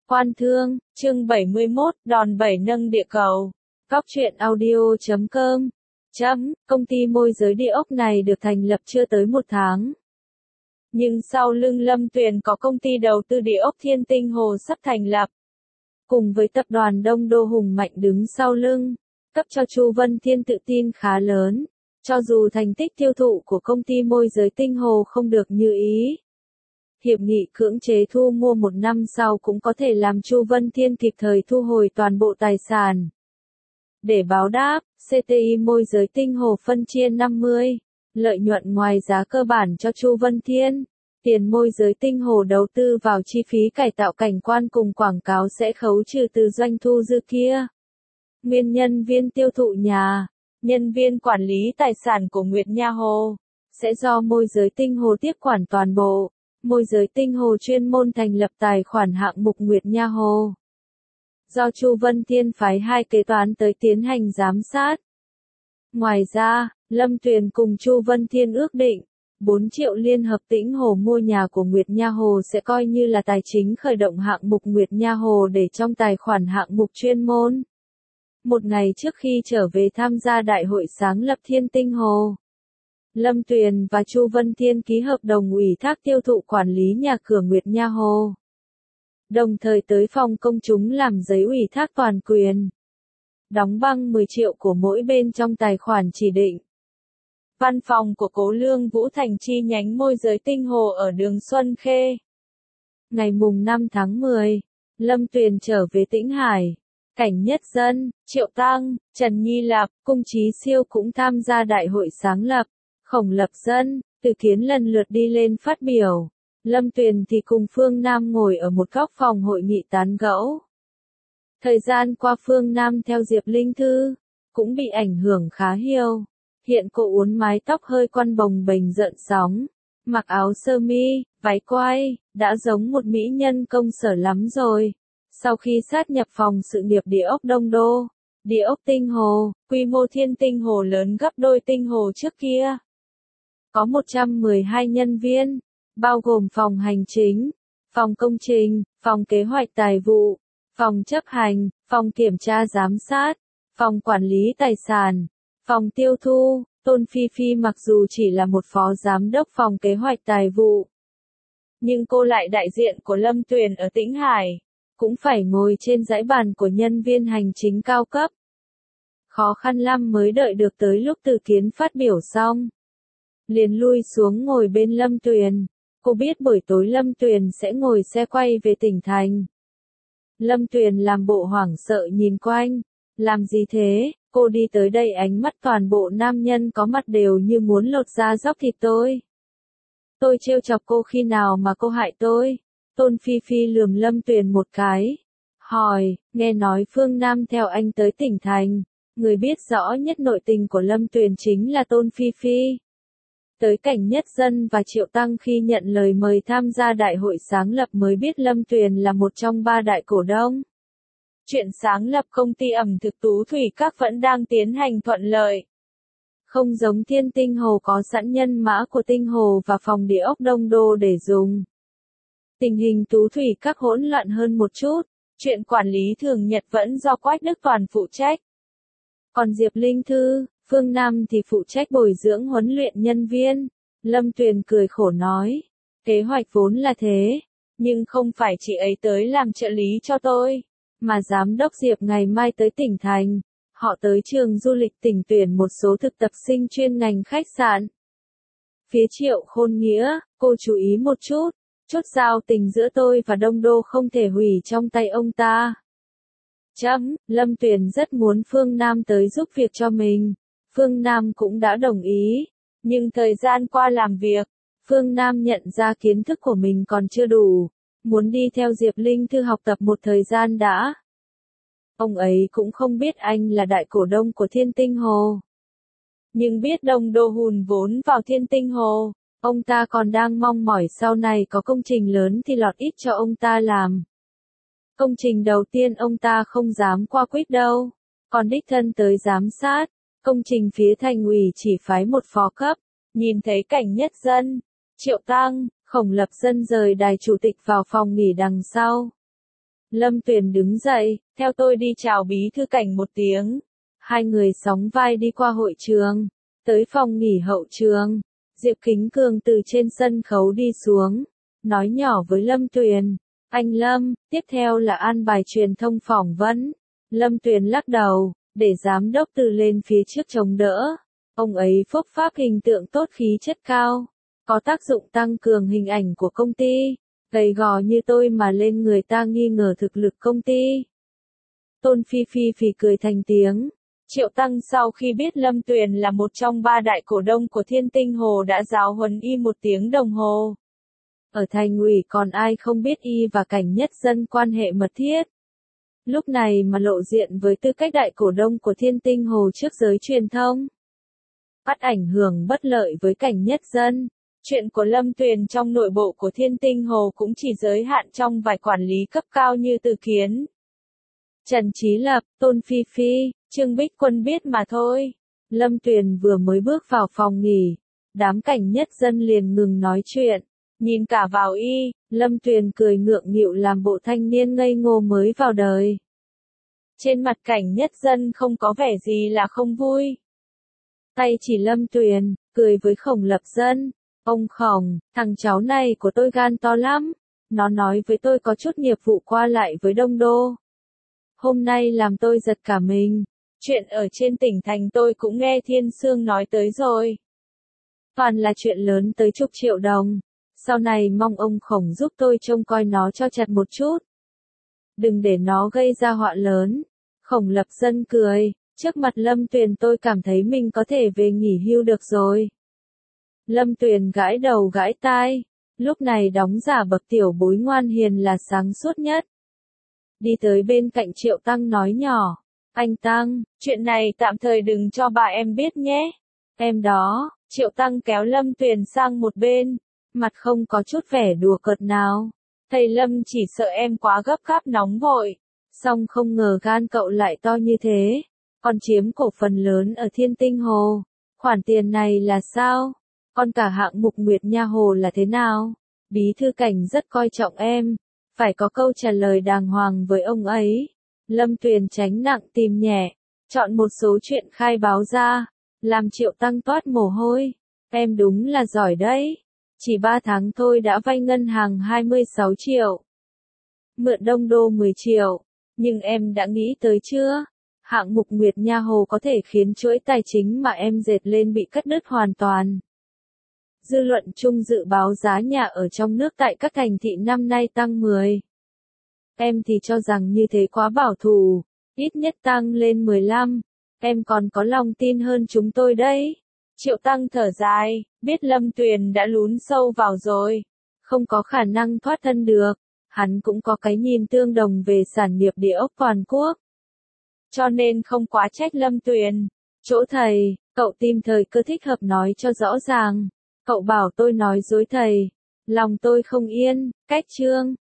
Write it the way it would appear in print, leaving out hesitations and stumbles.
Quan Thương, chương 71, đòn bẩy nâng địa cầu. Góc truyện audio.com. Công ty môi giới địa ốc này được thành lập chưa tới 1 tháng. Nhưng sau lưng Lâm Tuyền có công ty đầu tư địa ốc Thiên Tinh Hồ sắp thành lập. Cùng với tập đoàn Đông Đô hùng mạnh đứng sau lưng, cấp cho Chu Vân Thiên tự tin khá lớn. Cho dù thành tích tiêu thụ của công ty môi giới Tinh Hồ không được như ý, hiệp nghị cưỡng chế thu mua 1 năm sau cũng có thể làm Chu Vân Thiên kịp thời thu hồi toàn bộ tài sản. Để báo đáp, CTI môi giới Tinh Hồ phân chia 50, lợi nhuận ngoài giá cơ bản cho Chu Vân Thiên. Tiền môi giới Tinh Hồ đầu tư vào chi phí cải tạo cảnh quan cùng quảng cáo sẽ khấu trừ từ doanh thu dư kia. Nguyên nhân viên tiêu thụ nhà, nhân viên quản lý tài sản của Nguyệt Nha Hồ sẽ do môi giới Tinh Hồ tiếp quản toàn bộ. Môi giới Tinh Hồ chuyên môn thành lập tài khoản hạng mục Nguyệt Nha Hồ, do Chu Vân Thiên phái 2 kế toán tới tiến hành giám sát. Ngoài ra, Lâm Tuyền cùng Chu Vân Thiên ước định, 4 triệu liên hợp Tĩnh Hồ mua nhà của Nguyệt Nha Hồ sẽ coi như là tài chính khởi động hạng mục Nguyệt Nha Hồ để trong tài khoản hạng mục chuyên môn. Một ngày trước khi trở về tham gia đại hội sáng lập Thiên Tinh Hồ, Lâm Tuyền và Chu Vân Thiên ký hợp đồng ủy thác tiêu thụ quản lý nhà cửa Nguyệt Nha Hồ. Đồng thời tới phòng công chúng làm giấy ủy thác toàn quyền. Đóng băng 10 triệu của mỗi bên trong tài khoản chỉ định. Văn phòng của Cố Lương Vũ thành chi nhánh môi giới Tinh Hồ ở đường Xuân Khê. Ngày mùng 5 tháng 10, Lâm Tuyền trở về Tĩnh Hải. Cảnh Nhất Dân, Triệu Tăng, Trần Nhi Lập, Cung Chí Siêu cũng tham gia đại hội sáng lập. Khổng Lập Dân, Từ Kiến lần lượt đi lên phát biểu. Lâm Tuyền thì cùng Phương Nam ngồi ở một góc phòng hội nghị tán gẫu. Thời gian qua Phương Nam theo Diệp Linh Thư, cũng bị ảnh hưởng khá nhiều. Hiện cô uốn mái tóc hơi quăn bồng bềnh rợn sóng, mặc áo sơ mi, váy quai, đã giống một mỹ nhân công sở lắm rồi. Sau khi sát nhập phòng sự nghiệp địa ốc Đông Đô, địa ốc Tinh Hồ, quy mô Thiên Tinh Hồ lớn gấp đôi Tinh Hồ trước kia. Có 112 nhân viên, bao gồm phòng hành chính, phòng công trình, phòng kế hoạch tài vụ, phòng chấp hành, phòng kiểm tra giám sát, phòng quản lý tài sản, phòng tiêu thu. Tôn Phi Phi mặc dù chỉ là một phó giám đốc phòng kế hoạch tài vụ, nhưng cô lại đại diện của Lâm Tuyền ở Tĩnh Hải, cũng phải ngồi trên dãy bàn của nhân viên hành chính cao cấp. Khó khăn lắm mới đợi được tới lúc Từ Kiến phát biểu xong, liền lui xuống ngồi bên Lâm Tuyền. Cô biết buổi tối Lâm Tuyền sẽ ngồi xe quay về tỉnh thành. Lâm Tuyền làm bộ hoảng sợ nhìn quanh. Làm gì thế? Cô đi tới đây ánh mắt toàn bộ nam nhân có mặt đều như muốn lột da dóc thịt tôi. Tôi trêu chọc cô khi nào mà cô hại tôi? Tôn Phi Phi lườm Lâm Tuyền một cái. Hỏi, nghe nói Phương Nam theo anh tới tỉnh thành. Người biết rõ nhất nội tình của Lâm Tuyền chính là Tôn Phi Phi. Tới Cảnh Nhất Dân và Triệu Tăng khi nhận lời mời tham gia đại hội sáng lập mới biết Lâm Tuyền là một trong 3 đại cổ đông. Chuyện sáng lập công ty ẩm thực Tú Thủy Các vẫn đang tiến hành thuận lợi. Không giống Thiên Tinh Hồ có sẵn nhân mã của Tinh Hồ và phòng địa ốc Đông Đô để dùng. Tình hình Tú Thủy Các hỗn loạn hơn một chút, chuyện quản lý thường nhật vẫn do Quách Đức Toàn phụ trách. Còn Diệp Linh Thư, Phương Nam thì phụ trách bồi dưỡng huấn luyện nhân viên. Lâm Tuyền cười khổ nói, kế hoạch vốn là thế, nhưng không phải chị ấy tới làm trợ lý cho tôi, mà giám đốc Diệp ngày mai tới tỉnh thành. Họ tới trường du lịch tỉnh tuyển một số thực tập sinh chuyên ngành khách sạn. Phía Triệu Khôn Nghĩa, cô chú ý một chút, chốt giao tình giữa tôi và Đông Đô không thể hủy trong tay ông ta. Lâm Tuyền rất muốn Phương Nam tới giúp việc cho mình. Phương Nam cũng đã đồng ý, nhưng thời gian qua làm việc, Phương Nam nhận ra kiến thức của mình còn chưa đủ, muốn đi theo Diệp Linh Thư học tập một thời gian đã. Ông ấy cũng không biết anh là đại cổ đông của Thiên Tinh Hồ, nhưng biết Đông Đô hùn vốn vào Thiên Tinh Hồ, ông ta còn đang mong mỏi sau này có công trình lớn thì lọt ít cho ông ta làm. Công trình đầu tiên ông ta không dám qua quýt đâu, còn đích thân tới giám sát. Công trình phía thành ủy chỉ phái một phó cấp. Nhìn thấy Cảnh Nhất Dân, Triệu Tăng, Khổng Lập Dân rời đài chủ tịch vào phòng nghỉ đằng sau. Lâm Tuyền đứng dậy, theo tôi đi chào bí thư Cảnh một tiếng. Hai người sóng vai đi qua hội trường, tới phòng nghỉ hậu trường. Diệp Kính Cường từ trên sân khấu đi xuống, nói nhỏ với Lâm Tuyền, anh Lâm, tiếp theo là an bài truyền thông phỏng vấn. Lâm Tuyền lắc đầu, để giám đốc Từ lên phía trước chống đỡ. Ông ấy phúc pháp hình tượng tốt, khí chất cao, có tác dụng tăng cường hình ảnh của công ty. Gầy gò như tôi mà lên người ta nghi ngờ thực lực công ty. Tôn Phi Phi phì cười thành tiếng. Triệu Tăng sau khi biết Lâm Tuyền là một trong 3 đại cổ đông của Thiên Tinh Hồ đã giáo huấn y 1 tiếng đồng hồ. Ở thành ủy còn ai không biết y và Cảnh Nhất Dân quan hệ mật thiết. Lúc này mà lộ diện với tư cách đại cổ đông của Thiên Tinh Hồ trước giới truyền thông, bắt ảnh hưởng bất lợi với Cảnh Nhất Dân. Chuyện của Lâm Tuyền trong nội bộ của Thiên Tinh Hồ cũng chỉ giới hạn trong vài quản lý cấp cao như Từ Kiến, Trần Chí Lập, Tôn Phi Phi, Trương Bích Quân biết mà thôi. Lâm Tuyền vừa mới bước vào phòng nghỉ, đám Cảnh Nhất Dân liền ngừng nói chuyện, nhìn cả vào y. Lâm Tuyền cười ngượng nghịu làm bộ thanh niên ngây ngô mới vào đời. Trên mặt Cảnh Nhất Dân không có vẻ gì là không vui. Tay chỉ Lâm Tuyền, cười với Khổng Lập Dân. Ông Khổng, thằng cháu này của tôi gan to lắm. Nó nói với tôi có chút nghiệp vụ qua lại với Đông Đô. Hôm nay làm tôi giật cả mình. Chuyện ở trên tỉnh thành tôi cũng nghe Thiên Sương nói tới rồi. Toàn là chuyện lớn tới chục triệu đồng. Sau này mong ông Khổng giúp tôi trông coi nó cho chặt một chút. Đừng để nó gây ra họa lớn. Khổng Lập Dân cười. Trước mặt Lâm Tuyền tôi cảm thấy mình có thể về nghỉ hưu được rồi. Lâm Tuyền gãi đầu gãi tai. Lúc này đóng giả bậc tiểu bối ngoan hiền là sáng suốt nhất. Đi tới bên cạnh Triệu Tăng nói nhỏ. Anh Tăng, chuyện này tạm thời đừng cho bà em biết nhé. Em đó, Triệu Tăng kéo Lâm Tuyền sang một bên. Mặt không có chút vẻ đùa cợt nào. Thầy Lâm chỉ sợ em quá gấp gáp nóng vội. Xong không ngờ gan cậu lại to như thế. Còn chiếm cổ phần lớn ở Thiên Tinh Hồ. Khoản tiền này là sao? Còn cả hạng mục Nguyệt Nha Hồ là thế nào? Bí thư Cảnh rất coi trọng em. Phải có câu trả lời đàng hoàng với ông ấy. Lâm Tuyền tránh nặng tìm nhẹ. Chọn một số chuyện khai báo ra. Làm Triệu Tăng toát mồ hôi. Em đúng là giỏi đấy. Chỉ 3 tháng thôi đã vay ngân hàng 26 triệu. Mượn Đông Đô 10 triệu. Nhưng em đã nghĩ tới chưa? Hạng mục Nguyệt Nha Hồ có thể khiến chuỗi tài chính mà em dệt lên bị cắt đứt hoàn toàn. Dư luận chung dự báo giá nhà ở trong nước tại các thành thị năm nay tăng 10. Em thì cho rằng như thế quá bảo thủ, ít nhất tăng lên 15. Em còn có lòng tin hơn chúng tôi đấy. Triệu Tăng thở dài, biết Lâm Tuyền đã lún sâu vào rồi. Không có khả năng thoát thân được. Hắn cũng có cái nhìn tương đồng về sản nghiệp địa ốc toàn quốc. Cho nên không quá trách Lâm Tuyền. Chỗ thầy, cậu tìm thời cơ thích hợp nói cho rõ ràng. Cậu bảo tôi nói dối thầy. Lòng tôi không yên, cách Trương.